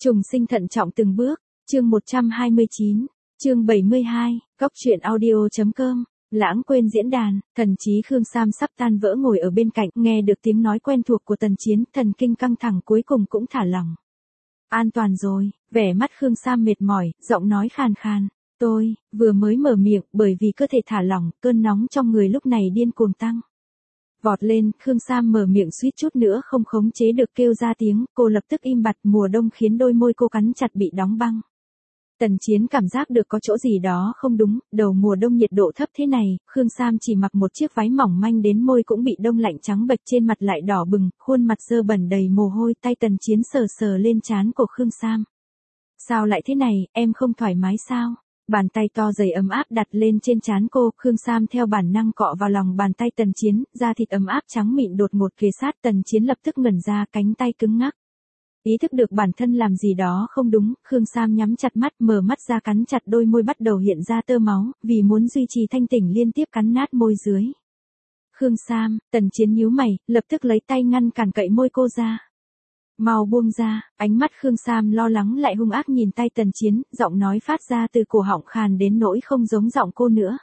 Trùng sinh thận trọng từng bước, chương 129, chương 72, góc truyện audio.com, lãng quên diễn đàn, thần trí Khương Sam sắp tan vỡ ngồi ở bên cạnh, nghe được tiếng nói quen thuộc của Tần Chiến, thần kinh căng thẳng cuối cùng cũng thả lỏng. An toàn rồi, vẻ mắt Khương Sam mệt mỏi, giọng nói khàn khàn. Tôi, vừa mới mở miệng, bởi vì cơ thể thả lỏng, cơn nóng trong người lúc này điên cuồng tăng. Vọt lên, Khương Sam mở miệng suýt chút nữa không khống chế được kêu ra tiếng, cô lập tức im bặt, mùa đông khiến đôi môi cô cắn chặt bị đóng băng. Tần Chiến cảm giác được có chỗ gì đó không đúng, đầu mùa đông nhiệt độ thấp thế này, Khương Sam chỉ mặc một chiếc váy mỏng manh đến môi cũng bị đông lạnh trắng bệch, trên mặt lại đỏ bừng, khuôn mặt dơ bẩn đầy mồ hôi, tay Tần Chiến sờ sờ lên trán của Khương Sam. Sao lại thế này, em không thoải mái sao? Bàn tay to dày ấm áp đặt lên trên trán cô, Khương Sam theo bản năng cọ vào lòng bàn tay Tần Chiến, da thịt ấm áp trắng mịn đột ngột kề sát, Tần Chiến lập tức ngẩn ra, cánh tay cứng ngắc. Ý thức được bản thân làm gì đó không đúng, Khương Sam nhắm chặt mắt, mở mắt ra, cắn chặt đôi môi bắt đầu hiện ra tơ máu, vì muốn duy trì thanh tỉnh liên tiếp cắn nát môi dưới. Khương Sam, Tần Chiến nhíu mày, lập tức lấy tay ngăn cản cậy môi cô ra. Mau buông ra, ánh mắt Khương Sam lo lắng lại hung ác nhìn tay Tần Chiến, giọng nói phát ra từ cổ họng khàn đến nỗi không giống giọng cô nữa.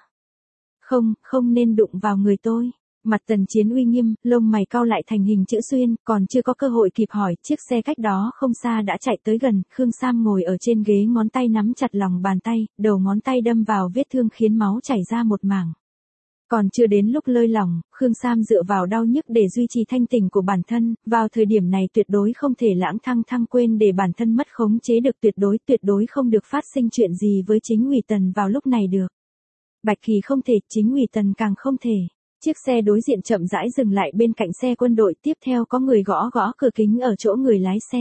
Không nên đụng vào người tôi. Mặt Tần Chiến uy nghiêm, lông mày cau lại thành hình chữ xuyên, còn chưa có cơ hội kịp hỏi, chiếc xe cách đó không xa đã chạy tới gần, Khương Sam ngồi ở trên ghế, ngón tay nắm chặt lòng bàn tay, đầu ngón tay đâm vào vết thương khiến máu chảy ra một mảng. Còn chưa đến lúc lơi lỏng, Khương Sam dựa vào đau nhức để duy trì thanh tỉnh của bản thân, vào thời điểm này tuyệt đối không thể lãng thăng quên để bản thân mất khống chế được, tuyệt đối không được phát sinh chuyện gì với chính ủy Tần vào lúc này được. Bạch Kỳ không thể, chính ủy Tần càng không thể. Chiếc xe đối diện chậm rãi dừng lại bên cạnh xe quân đội, tiếp theo có người gõ cửa kính ở chỗ người lái xe.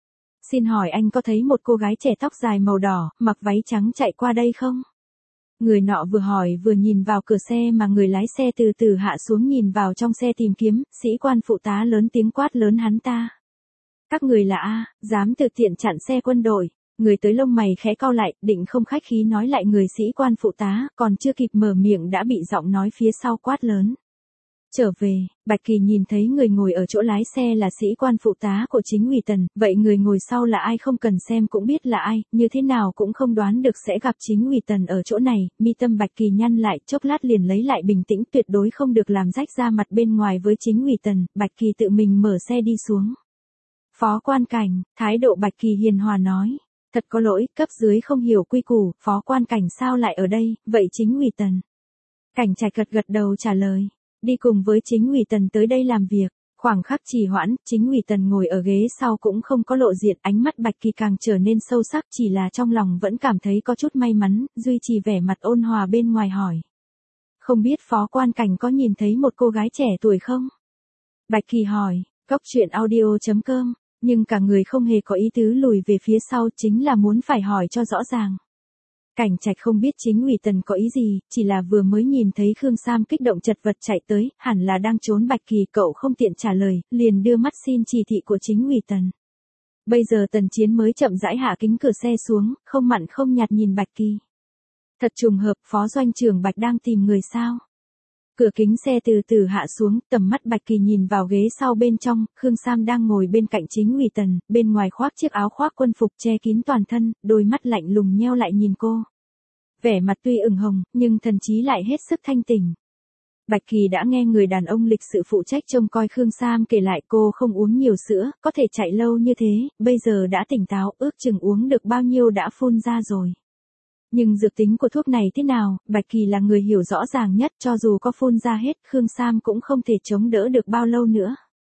Xin hỏi anh có thấy một cô gái trẻ tóc dài màu đỏ, mặc váy trắng chạy qua đây không? Người nọ vừa hỏi vừa nhìn vào cửa xe mà người lái xe từ từ hạ xuống nhìn vào trong xe tìm kiếm, sĩ quan phụ tá lớn tiếng quát lớn hắn ta. Các người là A, dám tự tiện chặn xe quân đội. Người tới lông mày khẽ cau lại, định không khách khí nói lại người sĩ quan phụ tá, còn chưa kịp mở miệng đã bị giọng nói phía sau quát lớn. Trở về, Bạch Kỳ nhìn thấy người ngồi ở chỗ lái xe là sĩ quan phụ tá của chính ủy Tần, vậy người ngồi sau là ai không cần xem cũng biết là ai, như thế nào cũng không đoán được sẽ gặp chính ủy Tần ở chỗ này, mi tâm Bạch Kỳ nhăn lại, chốc lát liền lấy lại bình tĩnh, tuyệt đối không được làm rách ra mặt bên ngoài với chính ủy Tần, Bạch Kỳ tự mình mở xe đi xuống. Phó quan cảnh, thái độ Bạch Kỳ hiền hòa nói. Thật có lỗi, cấp dưới không hiểu quy củ, phó quan cảnh sao lại ở đây, vậy chính ủy Tần. Cảnh Trạch gật đầu trả lời, đi cùng với chính ủy Tần tới đây làm việc. Khoảng khắc trì hoãn, chính ủy Tần ngồi ở ghế sau cũng không có lộ diện, ánh mắt Bạch Kỳ càng trở nên sâu sắc, chỉ là trong lòng vẫn cảm thấy có chút may mắn, duy trì vẻ mặt ôn hòa bên ngoài hỏi. Không biết phó quan cảnh có nhìn thấy một cô gái trẻ tuổi không? Bạch Kỳ hỏi, góc truyện audio.com. Nhưng cả người không hề có ý tứ lùi về phía sau, chính là muốn phải hỏi cho rõ ràng. Cảnh Trạch không biết chính ủy Tần có ý gì, chỉ là vừa mới nhìn thấy Khương Sam kích động chật vật chạy tới, hẳn là đang trốn Bạch Kỳ, cậu không tiện trả lời, liền đưa mắt xin chỉ thị của chính ủy Tần. Bây giờ Tần Chiến mới chậm rãi hạ kính cửa xe xuống, không mặn không nhạt nhìn Bạch Kỳ. Thật trùng hợp, phó doanh trưởng Bạch đang tìm người sao? Cửa kính xe từ từ hạ xuống, tầm mắt Bạch Kỳ nhìn vào ghế sau bên trong, Khương Sam đang ngồi bên cạnh chính ủy Tần, bên ngoài khoác chiếc áo khoác quân phục che kín toàn thân, đôi mắt lạnh lùng nheo lại nhìn cô. Vẻ mặt tuy ửng hồng, nhưng thần trí lại hết sức thanh tỉnh. Bạch Kỳ đã nghe người đàn ông lịch sự phụ trách trông coi Khương Sam kể lại cô không uống nhiều sữa, có thể chạy lâu như thế, bây giờ đã tỉnh táo, ước chừng uống được bao nhiêu đã phun ra rồi. Nhưng dược tính của thuốc này thế nào, Bạch Kỳ là người hiểu rõ ràng nhất, cho dù có phun ra hết, Khương Sam cũng không thể chống đỡ được bao lâu nữa.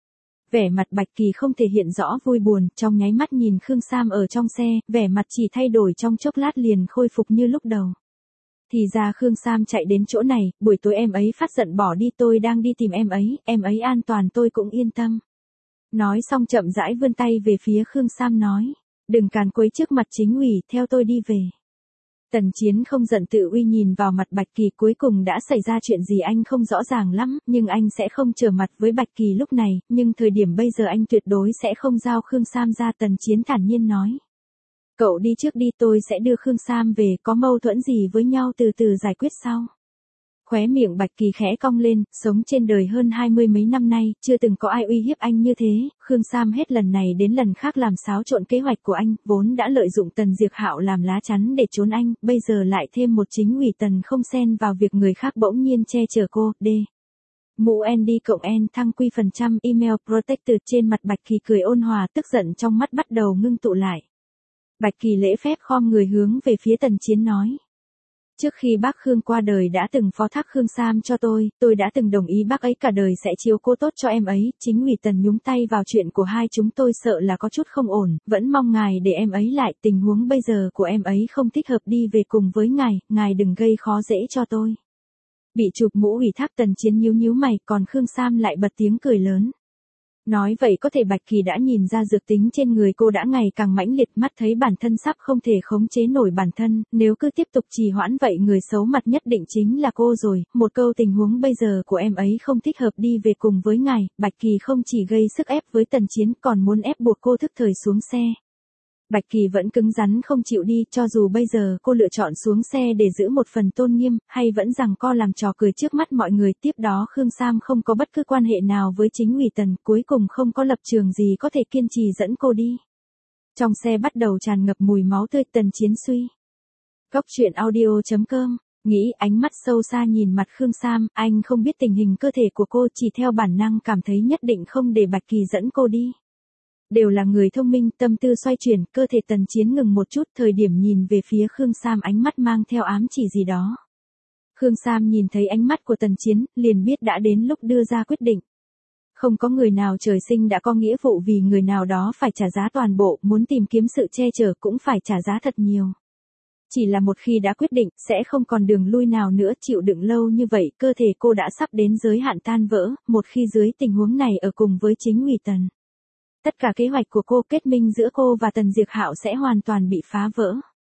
Vẻ mặt Bạch Kỳ không thể hiện rõ vui buồn, trong nháy mắt nhìn Khương Sam ở trong xe, vẻ mặt chỉ thay đổi trong chốc lát liền khôi phục như lúc đầu. Thì ra Khương Sam chạy đến chỗ này, buổi tối em ấy phát giận bỏ đi, tôi đang đi tìm em ấy an toàn tôi cũng yên tâm. Nói xong chậm rãi vươn tay về phía Khương Sam nói, đừng càn quấy trước mặt chính ủy, theo tôi đi về. Tần Chiến không giận tự uy nhìn vào mặt Bạch Kỳ, cuối cùng đã xảy ra chuyện gì anh không rõ ràng lắm, nhưng anh sẽ không trở mặt với Bạch Kỳ lúc này, nhưng thời điểm bây giờ anh tuyệt đối sẽ không giao Khương Sam ra, Tần Chiến thản nhiên nói. Cậu đi trước đi, tôi sẽ đưa Khương Sam về, có mâu thuẫn gì với nhau từ từ giải quyết sau. Khóe miệng Bạch Kỳ khẽ cong lên, sống trên đời hơn 20 mấy năm nay, chưa từng có ai uy hiếp anh như thế, Khương Sam hết lần này đến lần khác làm xáo trộn kế hoạch của anh, vốn đã lợi dụng Tần Diệp Hạo làm lá chắn để trốn anh, bây giờ lại thêm một chính ủy Tần không xen vào việc người khác bỗng nhiên che chở cô, Mũ ND cộng N thăng quy phần trăm email protected trên mặt Bạch Kỳ cười ôn hòa, tức giận trong mắt bắt đầu ngưng tụ lại. Bạch Kỳ lễ phép khom người hướng về phía Tần Chiến nói. Trước khi bác Khương qua đời đã từng phó thác Khương Sam cho tôi đã từng đồng ý bác ấy cả đời sẽ chiếu cố tốt cho em ấy, chính vì Tần nhúng tay vào chuyện của hai chúng tôi sợ là có chút không ổn, vẫn mong ngài để em ấy lại, tình huống bây giờ của em ấy không thích hợp đi về cùng với ngài đừng gây khó dễ cho tôi. Bị chụp mũ ủy thác Tần Chiến nhíu mày, còn Khương Sam lại bật tiếng cười lớn. Nói vậy có thể Bạch Kỳ đã nhìn ra dược tính trên người cô đã ngày càng mãnh liệt, mắt thấy bản thân sắp không thể khống chế nổi bản thân, nếu cứ tiếp tục trì hoãn vậy người xấu mặt nhất định chính là cô rồi, một câu tình huống bây giờ của em ấy không thích hợp đi về cùng với ngài, Bạch Kỳ không chỉ gây sức ép với Tần Chiến còn muốn ép buộc cô thức thời xuống xe. Bạch Kỳ vẫn cứng rắn không chịu đi, cho dù bây giờ cô lựa chọn xuống xe để giữ một phần tôn nghiêm, hay vẫn giằng co làm trò cười trước mắt mọi người. Tiếp đó Khương Sam không có bất cứ quan hệ nào với chính ủy Tần, cuối cùng không có lập trường gì có thể kiên trì dẫn cô đi. Trong xe bắt đầu tràn ngập mùi máu tươi. Tần Chiến suy. Góc truyện audio.com nghĩ, ánh mắt sâu xa nhìn mặt Khương Sam, anh không biết tình hình cơ thể của cô, chỉ theo bản năng cảm thấy nhất định không để Bạch Kỳ dẫn cô đi. Đều là người thông minh, tâm tư xoay chuyển, cơ thể Tần Chiến ngừng một chút, thời điểm nhìn về phía Khương Sam ánh mắt mang theo ám chỉ gì đó. Khương Sam nhìn thấy ánh mắt của Tần Chiến, liền biết đã đến lúc đưa ra quyết định. Không có người nào trời sinh đã có nghĩa vụ vì người nào đó phải trả giá toàn bộ, muốn tìm kiếm sự che chở cũng phải trả giá thật nhiều. Chỉ là một khi đã quyết định, sẽ không còn đường lui nào nữa, chịu đựng lâu như vậy, cơ thể cô đã sắp đến giới hạn tan vỡ, một khi dưới tình huống này ở cùng với chính ủy Tần. Tất cả kế hoạch của cô, kết minh giữa cô và Tần Diệp Hạo sẽ hoàn toàn bị phá vỡ.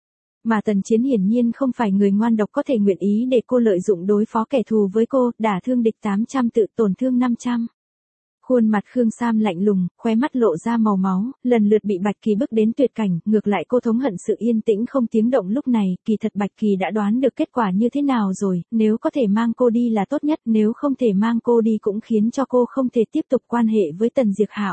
Mà Tần Chiến hiển nhiên không phải người ngoan độc có thể nguyện ý để cô lợi dụng đối phó kẻ thù với cô, đả thương địch 800 tự tổn thương 500. Khuôn mặt Khương Sam lạnh lùng, khóe mắt lộ ra màu máu, lần lượt bị Bạch Kỳ bức đến tuyệt cảnh, ngược lại cô thống hận sự yên tĩnh không tiếng động lúc này, kỳ thật Bạch Kỳ đã đoán được kết quả như thế nào rồi, nếu có thể mang cô đi là tốt nhất, nếu không thể mang cô đi cũng khiến cho cô không thể tiếp tục quan hệ với Tần Diệp Hạo.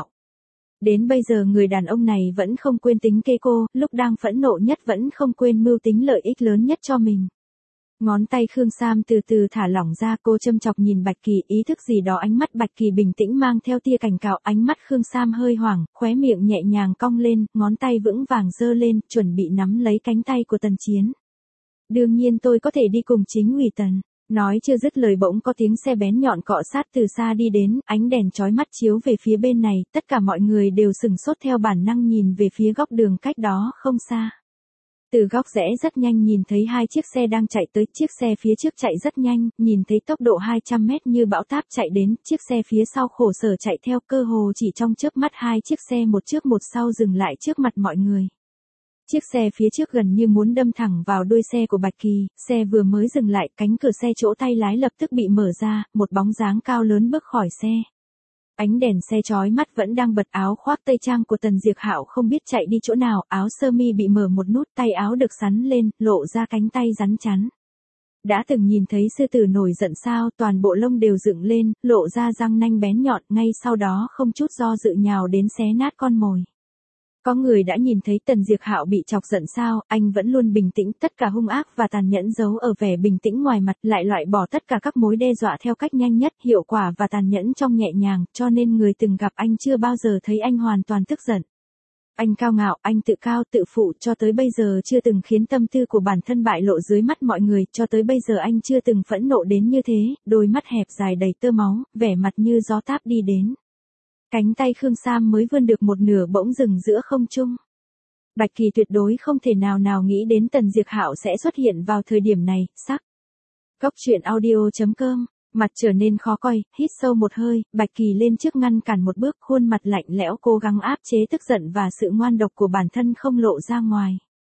Đến bây giờ người đàn ông này vẫn không quên tính kế cô, lúc đang phẫn nộ nhất vẫn không quên mưu tính lợi ích lớn nhất cho mình. Ngón tay Khương Sam từ từ thả lỏng ra, cô châm chọc nhìn Bạch Kỳ, ý thức gì đó. Ánh mắt Bạch Kỳ bình tĩnh mang theo tia cảnh cáo, ánh mắt Khương Sam hơi hoảng, khóe miệng nhẹ nhàng cong lên, ngón tay vững vàng giơ lên, chuẩn bị nắm lấy cánh tay của Tần Chiến. Đương nhiên tôi có thể đi cùng chính ủy Tần. Nói chưa dứt lời bỗng có tiếng xe bén nhọn cọ sát từ xa đi đến, ánh đèn chói mắt chiếu về phía bên này, tất cả mọi người đều sửng sốt theo bản năng nhìn về phía góc đường cách đó không xa. Từ góc rẽ rất nhanh nhìn thấy hai chiếc xe đang chạy tới, chiếc xe phía trước chạy rất nhanh, nhìn thấy tốc độ 200 mét như bão táp chạy đến, chiếc xe phía sau khổ sở chạy theo, cơ hồ chỉ trong chớp mắt hai chiếc xe một trước một sau dừng lại trước mặt mọi người. Chiếc xe phía trước gần như muốn đâm thẳng vào đuôi xe của Bạch Kỳ, xe vừa mới dừng lại, cánh cửa xe chỗ tay lái lập tức bị mở ra, một bóng dáng cao lớn bước khỏi xe. Ánh đèn xe chói mắt vẫn đang bật, áo khoác tây trang của Tần Diệp Hạo không biết chạy đi chỗ nào, áo sơ mi bị mở một nút, tay áo được xắn lên, lộ ra cánh tay rắn chắn. Đã từng nhìn thấy sư tử nổi giận sao, toàn bộ lông đều dựng lên, lộ ra răng nanh bén nhọn, ngay sau đó không chút do dự nhào đến xé nát con mồi. Có người đã nhìn thấy Tần Diệp Hạo bị chọc giận sao, anh vẫn luôn bình tĩnh, tất cả hung ác và tàn nhẫn giấu ở vẻ bình tĩnh ngoài mặt, lại loại bỏ tất cả các mối đe dọa theo cách nhanh nhất, hiệu quả và tàn nhẫn trong nhẹ nhàng, cho nên người từng gặp anh chưa bao giờ thấy anh hoàn toàn tức giận. Anh cao ngạo, anh tự cao tự phụ, cho tới bây giờ chưa từng khiến tâm tư của bản thân bại lộ dưới mắt mọi người, cho tới bây giờ anh chưa từng phẫn nộ đến như thế, đôi mắt hẹp dài đầy tơ máu, vẻ mặt như gió táp đi đến. Cánh tay Khương Sam mới vươn được một nửa bỗng dừng giữa không trung. Bạch Kỳ tuyệt đối không thể nào nghĩ đến Tần Diệp Hạo sẽ xuất hiện vào thời điểm này, sắc. Góc truyện audio.com, mặt trở nên khó coi, hít sâu một hơi, Bạch Kỳ lên trước ngăn cản một bước, khuôn mặt lạnh lẽo cố gắng áp chế tức giận và sự ngoan độc của bản thân không lộ ra ngoài.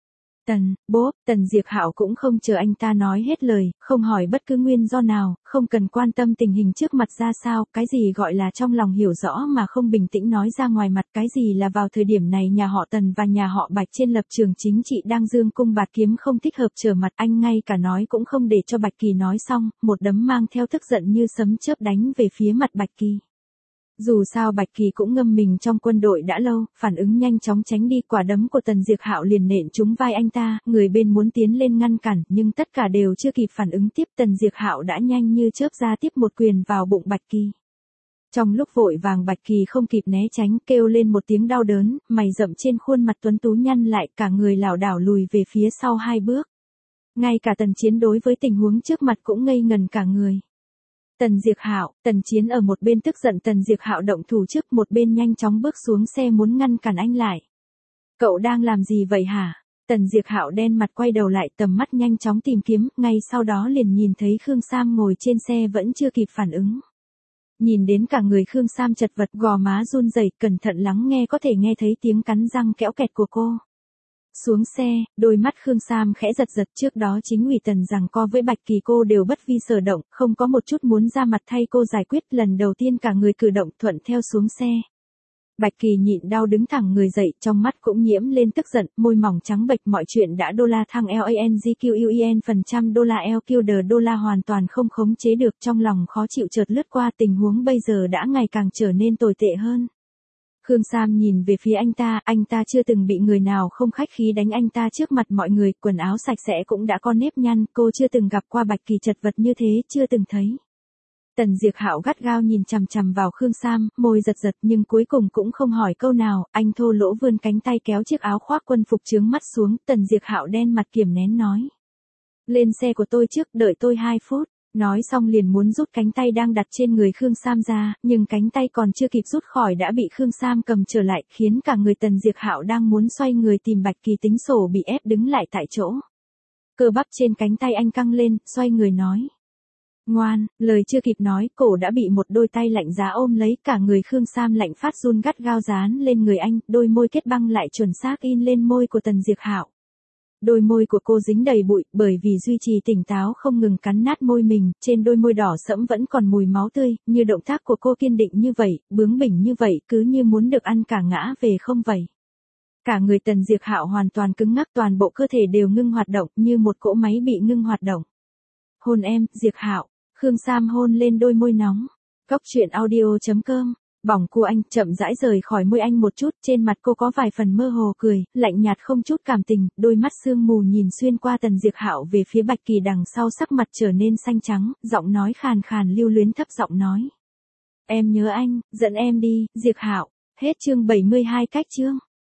Tần Diệp Hạo cũng không chờ anh ta nói hết lời, không hỏi bất cứ nguyên do nào, không cần quan tâm tình hình trước mặt ra sao, cái gì gọi là trong lòng hiểu rõ mà không bình tĩnh nói ra ngoài mặt, cái gì là vào thời điểm này nhà họ Tần và nhà họ Bạch trên lập trường chính trị đang dương cung bạt kiếm không thích hợp trở mặt, anh ngay cả nói cũng không để cho Bạch Kỳ nói xong, một đấm mang theo tức giận như sấm chớp đánh về phía mặt Bạch Kỳ. Dù sao Bạch Kỳ cũng ngâm mình trong quân đội đã lâu, phản ứng nhanh chóng tránh đi, quả đấm của Tần Diệp Hạo liền nện trúng vai anh ta, người bên muốn tiến lên ngăn cản, nhưng tất cả đều chưa kịp phản ứng tiếp, Tần Diệp Hạo đã nhanh như chớp ra tiếp một quyền vào bụng Bạch Kỳ. Trong lúc vội vàng Bạch Kỳ không kịp né tránh, kêu lên một tiếng đau đớn, mày rậm trên khuôn mặt tuấn tú nhăn lại, cả người lảo đảo lùi về phía sau 2 bước. Ngay cả Tần Chiến đối với tình huống trước mặt cũng ngây ngần cả người. Tần Chiến ở một bên tức giận, Tần Diệp Hạo động thủ trước, một bên nhanh chóng bước xuống xe muốn ngăn cản anh lại. Cậu đang làm gì vậy hả? Tần Diệp Hạo đen mặt quay đầu lại, tầm mắt nhanh chóng tìm kiếm, ngay sau đó liền nhìn thấy Khương Sam ngồi trên xe vẫn chưa kịp phản ứng. Nhìn đến cả người Khương Sam chật vật, gò má run rẩy, cẩn thận lắng nghe có thể nghe thấy tiếng cắn răng kẽo kẹt của cô. Xuống xe, đôi mắt Khương Sam khẽ giật giật, trước đó chính ủy Tần giằng co với Bạch Kỳ cô đều bất vi sở động, không có một chút muốn ra mặt thay cô giải quyết, lần đầu tiên cả người cử động thuận theo xuống xe. Bạch Kỳ nhịn đau đứng thẳng người dậy, trong mắt cũng nhiễm lên tức giận, môi mỏng trắng bệch, mọi chuyện đã đô la thăng $LANGQUEN% $LQ đô la hoàn toàn không khống chế được, trong lòng khó chịu chợt lướt qua, tình huống bây giờ đã ngày càng trở nên tồi tệ hơn. Khương Sam nhìn về phía anh ta chưa từng bị người nào không khách khí đánh anh ta trước mặt mọi người, quần áo sạch sẽ cũng đã có nếp nhăn, cô chưa từng gặp qua Bạch Kỳ chật vật như thế, chưa từng thấy. Tần Diệp Hạo gắt gao nhìn chằm chằm vào Khương Sam, môi giật giật nhưng cuối cùng cũng không hỏi câu nào, anh thô lỗ vươn cánh tay kéo chiếc áo khoác quân phục chướng mắt xuống, Tần Diệp Hạo đen mặt kiềm nén nói. Lên xe của tôi trước, đợi tôi 2 phút. Nói xong liền muốn rút cánh tay đang đặt trên người Khương Sam ra, nhưng cánh tay còn chưa kịp rút khỏi đã bị Khương Sam cầm trở lại, khiến cả người Tần Diệp Hạo đang muốn xoay người tìm Bạch Kỳ tính sổ bị ép đứng lại tại chỗ. Cơ bắp trên cánh tay anh căng lên, xoay người nói. Ngoan, lời chưa kịp nói, cổ đã bị một đôi tay lạnh giá ôm lấy, cả người Khương Sam lạnh phát run gắt gao dán lên người anh, đôi môi kết băng lại chuẩn xác in lên môi của Tần Diệp Hạo. Đôi môi của cô dính đầy bụi, bởi vì duy trì tỉnh táo không ngừng cắn nát môi mình, trên đôi môi đỏ sẫm vẫn còn mùi máu tươi, như động tác của cô kiên định như vậy, bướng bỉnh như vậy, cứ như muốn được ăn cả ngã về không vậy. Cả người Tần Diệp Hạo hoàn toàn cứng ngắc, toàn bộ cơ thể đều ngưng hoạt động, như một cỗ máy bị ngưng hoạt động. Hôn em, Diệp Hạo. Khương Sam hôn lên đôi môi nóng. Goctruyện.audio.com. Bỏng của anh chậm rãi rời khỏi môi anh một chút, trên mặt cô có vài phần mơ hồ cười, lạnh nhạt không chút cảm tình, đôi mắt sương mù nhìn xuyên qua Tần Diệp Hạo về phía Bạch Kỳ, đằng sau sắc mặt trở nên xanh trắng, giọng nói khàn khàn lưu luyến thấp giọng nói. Em nhớ anh, dẫn em đi, Diệp Hạo. Hết chương 72 cách chương.